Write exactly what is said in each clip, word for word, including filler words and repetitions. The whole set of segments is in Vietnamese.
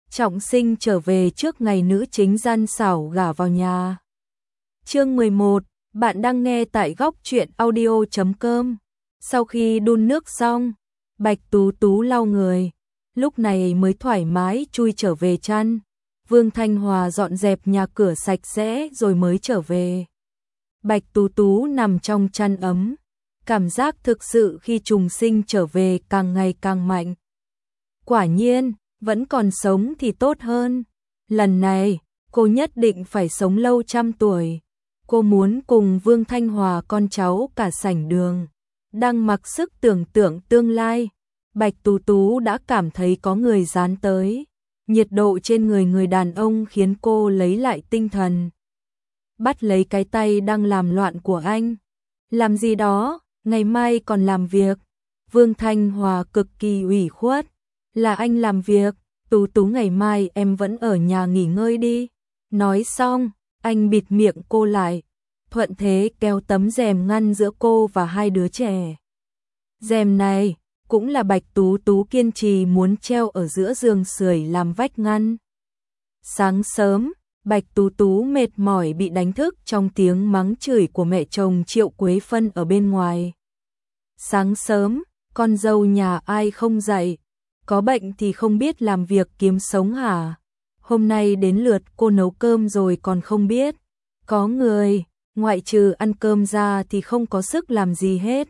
Trọng Sinh trở về trước ngày nữ chính gian xảo gả vào nhà. Chương mười một, bạn đang nghe tại góc truyện audio chấm com. Sau khi đun nước xong, Bạch Tú Tú lau người, lúc này mới thoải mái chui trở về chăn. Vương Thanh Hòa dọn dẹp nhà cửa sạch sẽ rồi mới trở về. Bạch Tú Tú nằm trong chăn ấm, cảm giác thực sự khi trùng sinh trở về càng ngày càng mạnh. Quả nhiên, vẫn còn sống thì tốt hơn. Lần này, cô nhất định phải sống lâu trăm tuổi. Cô muốn cùng Vương Thanh Hòa con cháu cả sảnh đường. Đang mặc sức tưởng tượng tương lai, Bạch Tú Tú đã cảm thấy có người dán tới. Nhiệt độ trên người người đàn ông khiến cô lấy lại tinh thần. Bắt lấy cái tay đang làm loạn của anh. Làm gì đó, ngày mai còn làm việc. Vương Thanh Hòa cực kỳ ủy khuất. Là anh làm việc, Tú Tú ngày mai em vẫn ở nhà nghỉ ngơi đi. Nói xong, anh bịt miệng cô lại. Thuận thế kéo tấm rèm ngăn giữa cô và hai đứa trẻ. Rèm này cũng là Bạch Tú Tú kiên trì muốn treo ở giữa giường sưởi làm vách ngăn. Sáng sớm, Bạch Tú Tú mệt mỏi bị đánh thức trong tiếng mắng chửi của mẹ chồng Triệu Quế Phân ở bên ngoài. Sáng sớm, con dâu nhà ai không dậy, có bệnh thì không biết làm việc kiếm sống hả? Hôm nay đến lượt cô nấu cơm rồi còn không biết. Có người, ngoại trừ ăn cơm ra thì không có sức làm gì hết.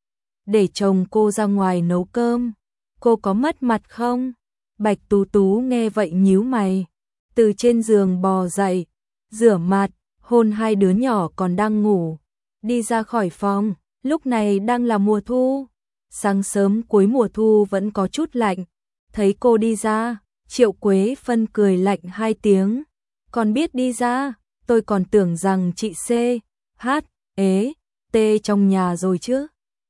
Để chồng cô ra ngoài nấu cơm, cô có mất mặt không? Bạch Tú Tú nghe vậy nhíu mày, từ trên giường bò dậy, rửa mặt, hôn hai đứa nhỏ còn đang ngủ, đi ra khỏi phòng. Lúc này đang là mùa thu, sáng sớm cuối mùa thu vẫn có chút lạnh. Thấy cô đi ra, Triệu Quế Phân cười lạnh hai tiếng. Còn biết đi ra, tôi còn tưởng rằng chị C, H, ế, T trong nhà rồi chứ.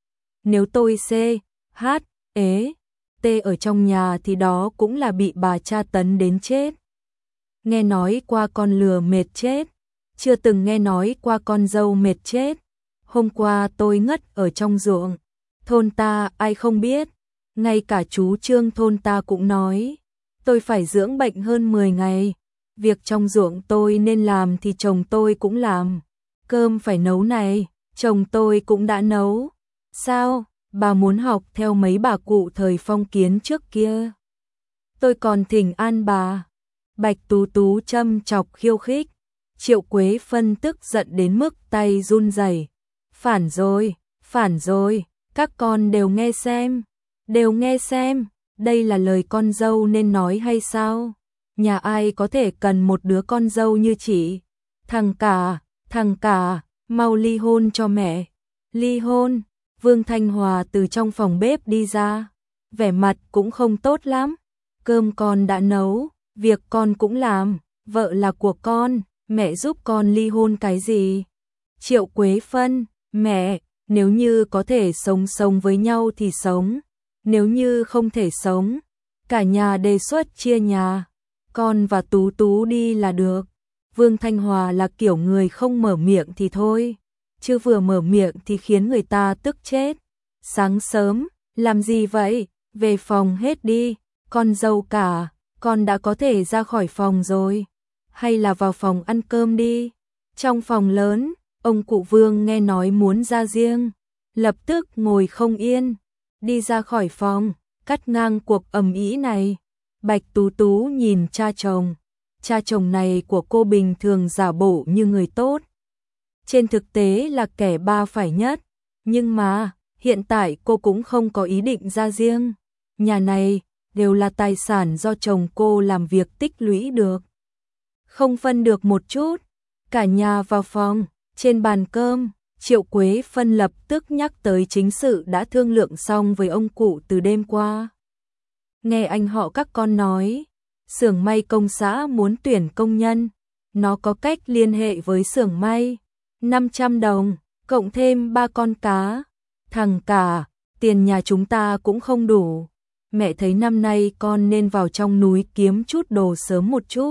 Nếu tôi C, H, ế, T ở trong nhà thì đó cũng là bị bà tra tấn đến chết. Nghe nói qua con lừa mệt chết, chưa từng nghe nói qua con dâu mệt chết. Hôm qua tôi ngất ở trong ruộng, thôn ta ai không biết, ngay cả chú Trương thôn ta cũng nói, tôi phải dưỡng bệnh hơn mười ngày, việc trong ruộng tôi nên làm thì chồng tôi cũng làm, cơm phải nấu này, chồng tôi cũng đã nấu. Sao, bà muốn học theo mấy bà cụ thời phong kiến trước kia? Tôi còn thỉnh an bà. Bạch Tú Tú châm chọc khiêu khích. Triệu Quế Phân tức giận đến mức tay run rẩy. Phản rồi, phản rồi, các con đều nghe xem, đều nghe xem, đây là lời con dâu nên nói hay sao? Nhà ai có thể cần một đứa con dâu như chị? Thằng cả, thằng cả, mau ly hôn cho mẹ. Ly hôn? Vương Thanh Hòa từ trong phòng bếp đi ra, vẻ mặt cũng không tốt lắm. Cơm con đã nấu, việc con cũng làm, vợ là của con, mẹ giúp con ly hôn cái gì? Triệu Quế Phân, mẹ, nếu như có thể sống sống với nhau thì sống, nếu như không thể sống, cả nhà đề xuất chia nhà, con và Tú Tú đi là được. Vương Thanh Hòa là kiểu người không mở miệng thì thôi, chứ vừa mở miệng thì khiến người ta tức chết. Sáng sớm, làm gì vậy? Về phòng hết đi, con dâu cả, con đã có thể ra khỏi phòng rồi, hay là vào phòng ăn cơm đi. Trong phòng lớn, ông cụ Vương nghe nói muốn ra riêng, lập tức ngồi không yên, đi ra khỏi phòng, cắt ngang cuộc ầm ĩ này. Bạch Tú Tú nhìn cha chồng, cha chồng này của cô bình thường giả bộ như người tốt, trên thực tế là kẻ ba phải nhất, nhưng mà hiện tại cô cũng không có ý định ra riêng. Nhà này đều là tài sản do chồng cô làm việc tích lũy được, không phân được một chút. Cả nhà vào phòng, trên bàn cơm, Triệu Quế Phân lập tức nhắc tới chính sự đã thương lượng xong với ông cụ từ đêm qua. Nghe anh họ các con nói, xưởng may công xã muốn tuyển công nhân, nó có cách liên hệ với xưởng may, năm trăm đồng, cộng thêm ba con cá. Thằng cả, tiền nhà chúng ta cũng không đủ. Mẹ thấy năm nay con nên vào trong núi kiếm chút đồ sớm một chút.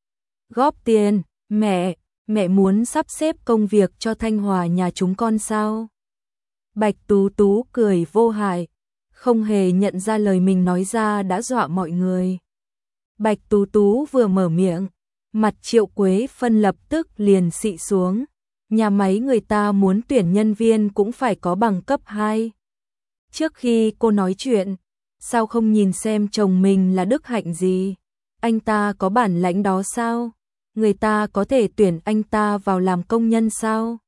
Góp tiền, mẹ, mẹ muốn sắp xếp công việc cho Thanh Hòa nhà chúng con sao? Bạch Tú Tú cười vô hại, không hề nhận ra lời mình nói ra đã dọa mọi người. Bạch Tú Tú vừa mở miệng, mặt Triệu Quế Phân lập tức liền xị xuống. Nhà máy người ta muốn tuyển nhân viên cũng phải có bằng cấp hai. Trước khi cô nói chuyện, sao không nhìn xem chồng mình là đức hạnh gì? Anh ta có bản lãnh đó sao? Người ta có thể tuyển anh ta vào làm công nhân sao?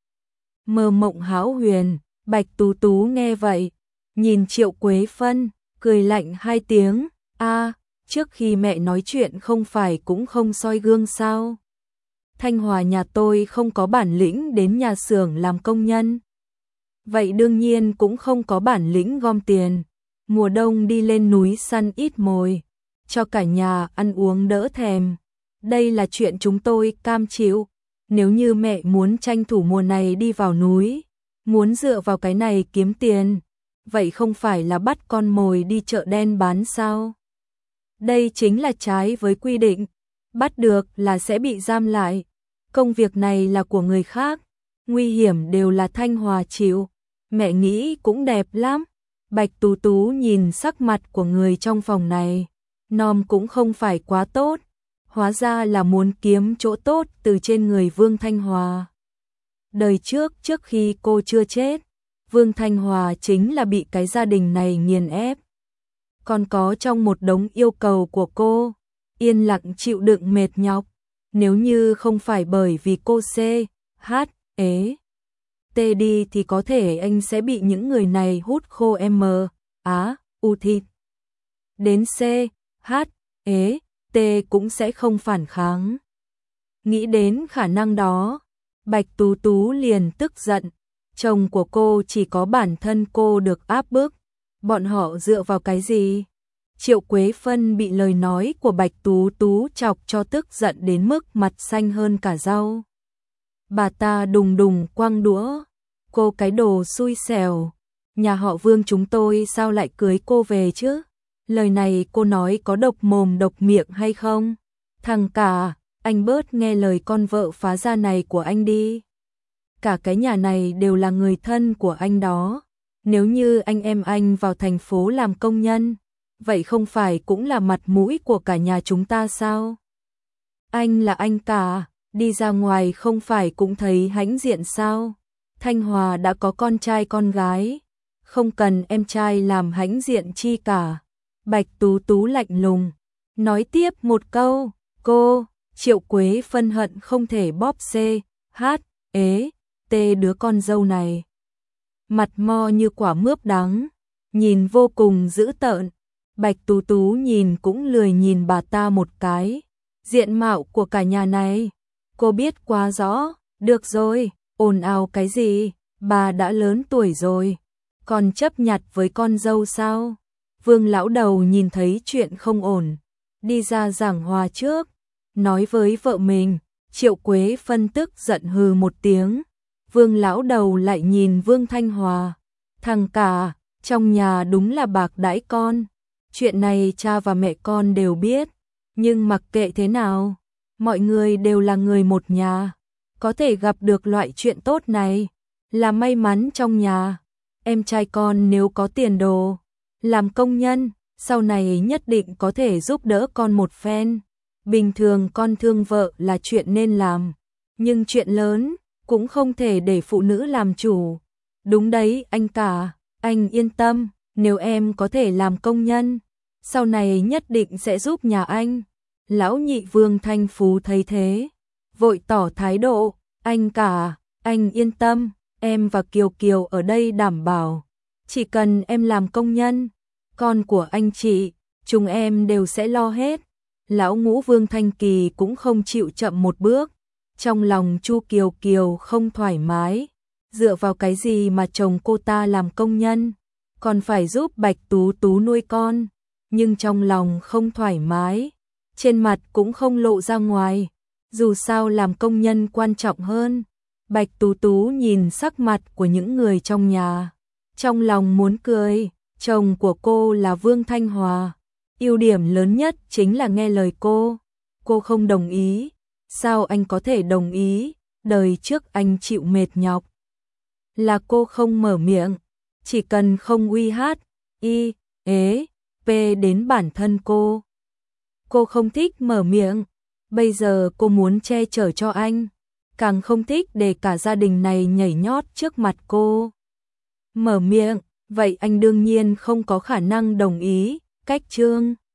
Mơ mộng hão huyền, Bạch Tú Tú nghe vậy, nhìn Triệu Quế Phân, cười lạnh hai tiếng, a, trước khi mẹ nói chuyện không phải cũng không soi gương sao? Thanh Hòa nhà tôi không có bản lĩnh đến nhà xưởng làm công nhân. Vậy đương nhiên cũng không có bản lĩnh gom tiền, mùa đông đi lên núi săn ít mồi, cho cả nhà ăn uống đỡ thèm. Đây là chuyện chúng tôi cam chịu. Nếu như mẹ muốn tranh thủ mùa này đi vào núi, muốn dựa vào cái này kiếm tiền, vậy không phải là bắt con mồi đi chợ đen bán sao? Đây chính là trái với quy định, bắt được là sẽ bị giam lại. Công việc này là của người khác, nguy hiểm đều là Thanh Hòa chịu. Mẹ nghĩ cũng đẹp lắm. Bạch Tú Tú nhìn sắc mặt của người trong phòng này, nom cũng không phải quá tốt, hóa ra là muốn kiếm chỗ tốt từ trên người Vương Thanh Hòa. Đời trước trước khi cô chưa chết, Vương Thanh Hòa chính là bị cái gia đình này nghiền ép. Còn có trong một đống yêu cầu của cô, yên lặng chịu đựng mệt nhọc, nếu như không phải bởi vì cô C, H, ế, T đi thì có thể anh sẽ bị những người này hút khô M, Á, U thịt. Đến C, H, ế, T cũng sẽ không phản kháng. Nghĩ đến khả năng đó, Bạch Tú Tú liền tức giận, chồng của cô chỉ có bản thân cô được áp bức, bọn họ dựa vào cái gì? Triệu Quế Phân bị lời nói của Bạch Tú Tú chọc cho tức giận đến mức mặt xanh hơn cả rau. Bà ta đùng đùng quăng đũa, cô cái đồ xui xẻo, nhà họ Vương chúng tôi sao lại cưới cô về chứ? Lời này cô nói có độc mồm độc miệng hay không? Thằng cả, anh bớt nghe lời con vợ phá gia này của anh đi. Cả cái nhà này đều là người thân của anh đó. Nếu như anh em anh vào thành phố làm công nhân, vậy không phải cũng là mặt mũi của cả nhà chúng ta sao? Anh là anh cả, đi ra ngoài không phải cũng thấy hãnh diện sao? Thanh Hòa đã có con trai con gái, không cần em trai làm hãnh diện chi cả. Bạch Tú Tú lạnh lùng, nói tiếp một câu, cô, Triệu Quế Phân hận không thể bóp C, H, ế, T đứa con dâu này. Mặt mo như quả mướp đắng, nhìn vô cùng dữ tợn. Bạch Tú Tú nhìn cũng lười nhìn bà ta một cái. Diện mạo của cả nhà này, cô biết quá rõ, được rồi, ồn ào cái gì, bà đã lớn tuổi rồi, còn chấp nhặt với con dâu sao? Vương lão đầu nhìn thấy chuyện không ổn, đi ra giảng hòa trước, nói với vợ mình. Triệu Quế Phân tức giận hừ một tiếng. Vương lão đầu lại nhìn Vương Thanh Hòa, thằng cả, trong nhà đúng là bạc đãi con. Chuyện này cha và mẹ con đều biết, nhưng mặc kệ thế nào, mọi người đều là người một nhà, có thể gặp được loại chuyện tốt này là may mắn trong nhà. Em trai con nếu có tiền đồ, làm công nhân, sau này nhất định có thể giúp đỡ con một phen. Bình thường con thương vợ là chuyện nên làm, nhưng chuyện lớn cũng không thể để phụ nữ làm chủ. Đúng đấy anh cả, anh yên tâm, nếu em có thể làm công nhân, sau này nhất định sẽ giúp nhà anh. Lão nhị Vương Thanh Phú thấy thế, vội tỏ thái độ, anh cả, anh yên tâm, em và Kiều Kiều ở đây đảm bảo, chỉ cần em làm công nhân, con của anh chị, chúng em đều sẽ lo hết. Lão ngũ Vương Thanh Kỳ cũng không chịu chậm một bước, trong lòng Chu Kiều Kiều không thoải mái, dựa vào cái gì mà chồng cô ta làm công nhân, còn phải giúp Bạch Tú Tú nuôi con, nhưng trong lòng không thoải mái, trên mặt cũng không lộ ra ngoài, dù sao làm công nhân quan trọng hơn. Bạch Tú Tú nhìn sắc mặt của những người trong nhà, trong lòng muốn cười, chồng của cô là Vương Thanh Hòa, ưu điểm lớn nhất chính là nghe lời cô, cô không đồng ý, sao anh có thể đồng ý, đời trước anh chịu mệt nhọc, là cô không mở miệng, chỉ cần không uy hát, y, ế, p đến bản thân cô. Cô không thích mở miệng, bây giờ cô muốn che chở cho anh, càng không thích để cả gia đình này nhảy nhót trước mặt cô. Mở miệng, vậy anh đương nhiên không có khả năng đồng ý, cách Trương